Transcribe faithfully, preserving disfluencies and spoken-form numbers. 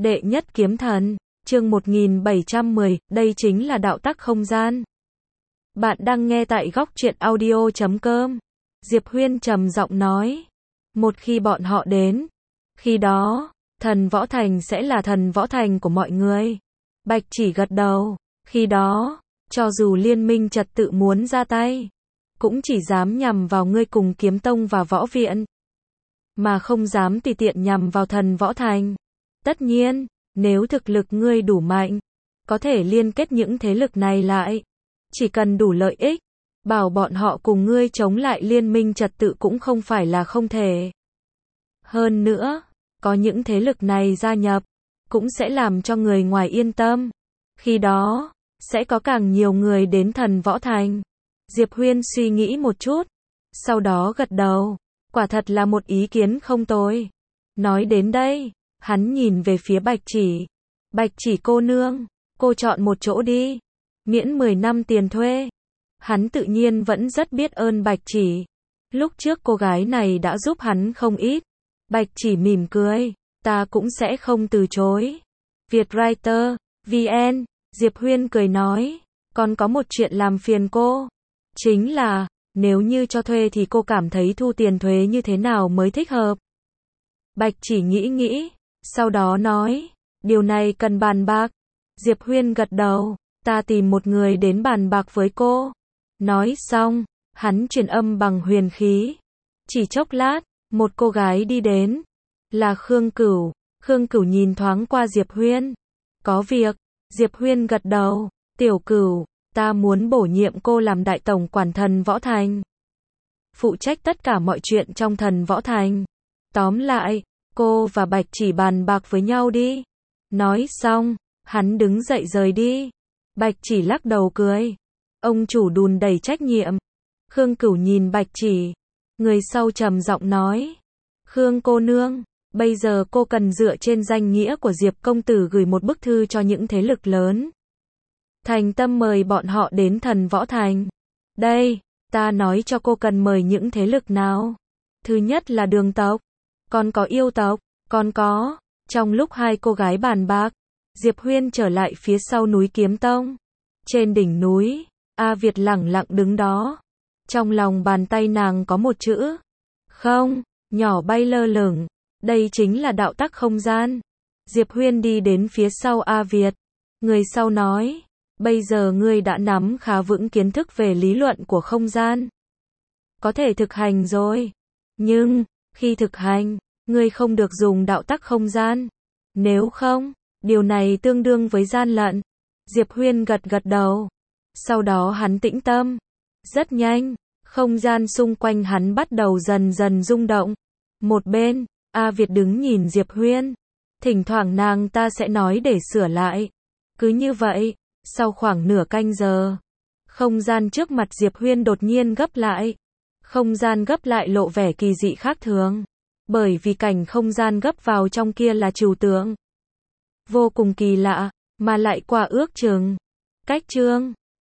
Đệ nhất kiếm thần, chương một nghìn bảy trăm mười, đây chính là đạo tắc không gian. Bạn đang nghe tại góc truyện audio chấm com. Diệp Huyên trầm giọng nói. Một khi bọn họ đến, khi đó, thần võ thành sẽ là thần võ thành của mọi người. Bạch Chỉ gật đầu, khi đó, cho dù liên minh trật tự muốn ra tay, cũng chỉ dám nhằm vào ngươi cùng kiếm tông và võ viện, mà không dám tùy tiện nhằm vào thần võ thành. Tất nhiên, nếu thực lực ngươi đủ mạnh, có thể liên kết những thế lực này lại. Chỉ cần đủ lợi ích, bảo bọn họ cùng ngươi chống lại liên minh trật tự cũng không phải là không thể. Hơn nữa, có những thế lực này gia nhập, cũng sẽ làm cho người ngoài yên tâm. Khi đó, sẽ có càng nhiều người đến thần võ thành. Diệp Huyên suy nghĩ một chút, sau đó gật đầu. Quả thật là một ý kiến không tồi. Nói đến đây, hắn nhìn về phía Bạch Chỉ. Bạch Chỉ cô nương, cô chọn một chỗ đi. Miễn mười năm tiền thuê. Hắn tự nhiên vẫn rất biết ơn Bạch Chỉ. Lúc trước cô gái này đã giúp hắn không ít. Bạch Chỉ mỉm cười. Ta cũng sẽ không từ chối. Vietwriter, vê en, Diệp Huyên cười nói. Còn có một chuyện làm phiền cô. Chính là, nếu như cho thuê thì cô cảm thấy thu tiền thuế như thế nào mới thích hợp? Bạch Chỉ nghĩ nghĩ, sau đó nói, điều này cần bàn bạc. Diệp Huyên gật đầu, ta tìm một người đến bàn bạc với cô. Nói xong, hắn truyền âm bằng huyền khí. Chỉ chốc lát, một cô gái đi đến. Là Khương Cửu. Khương Cửu nhìn thoáng qua Diệp Huyên. Có việc. Diệp Huyên gật đầu. Tiểu Cửu, ta muốn bổ nhiệm cô làm đại tổng quản thần võ thành. Phụ trách tất cả mọi chuyện trong thần võ thành. Tóm lại, cô và Bạch Chỉ bàn bạc với nhau đi. Nói xong, hắn đứng dậy rời đi. Bạch Chỉ lắc đầu cười. Ông chủ đùn đầy trách nhiệm. Khương Cửu nhìn Bạch Chỉ. Người sau trầm giọng nói. Khương cô nương, bây giờ cô cần dựa trên danh nghĩa của Diệp công tử gửi một bức thư cho những thế lực lớn. Thành tâm mời bọn họ đến thần võ thành. Đây, ta nói cho cô cần mời những thế lực nào. Thứ nhất là Đường tộc, còn có Yêu tộc, còn có. Trong lúc hai cô gái bàn bạc, Diệp Huyên trở lại phía sau núi Kiếm Tông. Trên đỉnh núi, A Việt lẳng lặng đứng đó. Trong lòng bàn tay nàng có một chữ không, nhỏ bay lơ lửng. Đây chính là đạo tắc không gian. Diệp Huyên đi đến phía sau A Việt. Người sau nói, bây giờ ngươi đã nắm khá vững kiến thức về lý luận của không gian. Có thể thực hành rồi. Nhưng, khi thực hành, ngươi không được dùng đạo tắc không gian. Nếu không, điều này tương đương với gian lận. Diệp Huyên gật gật đầu. Sau đó hắn tĩnh tâm. Rất nhanh, không gian xung quanh hắn bắt đầu dần dần rung động. Một bên, A Việt đứng nhìn Diệp Huyên. Thỉnh thoảng nàng ta sẽ nói để sửa lại. Cứ như vậy, sau khoảng nửa canh giờ, không gian trước mặt Diệp Huyên đột nhiên gấp lại. Không gian gấp lại lộ vẻ kỳ dị khác thường. Bởi vì cảnh không gian gấp vào trong kia là trừu tượng. Vô cùng kỳ lạ, mà lại qua ước chừng. Cách chương.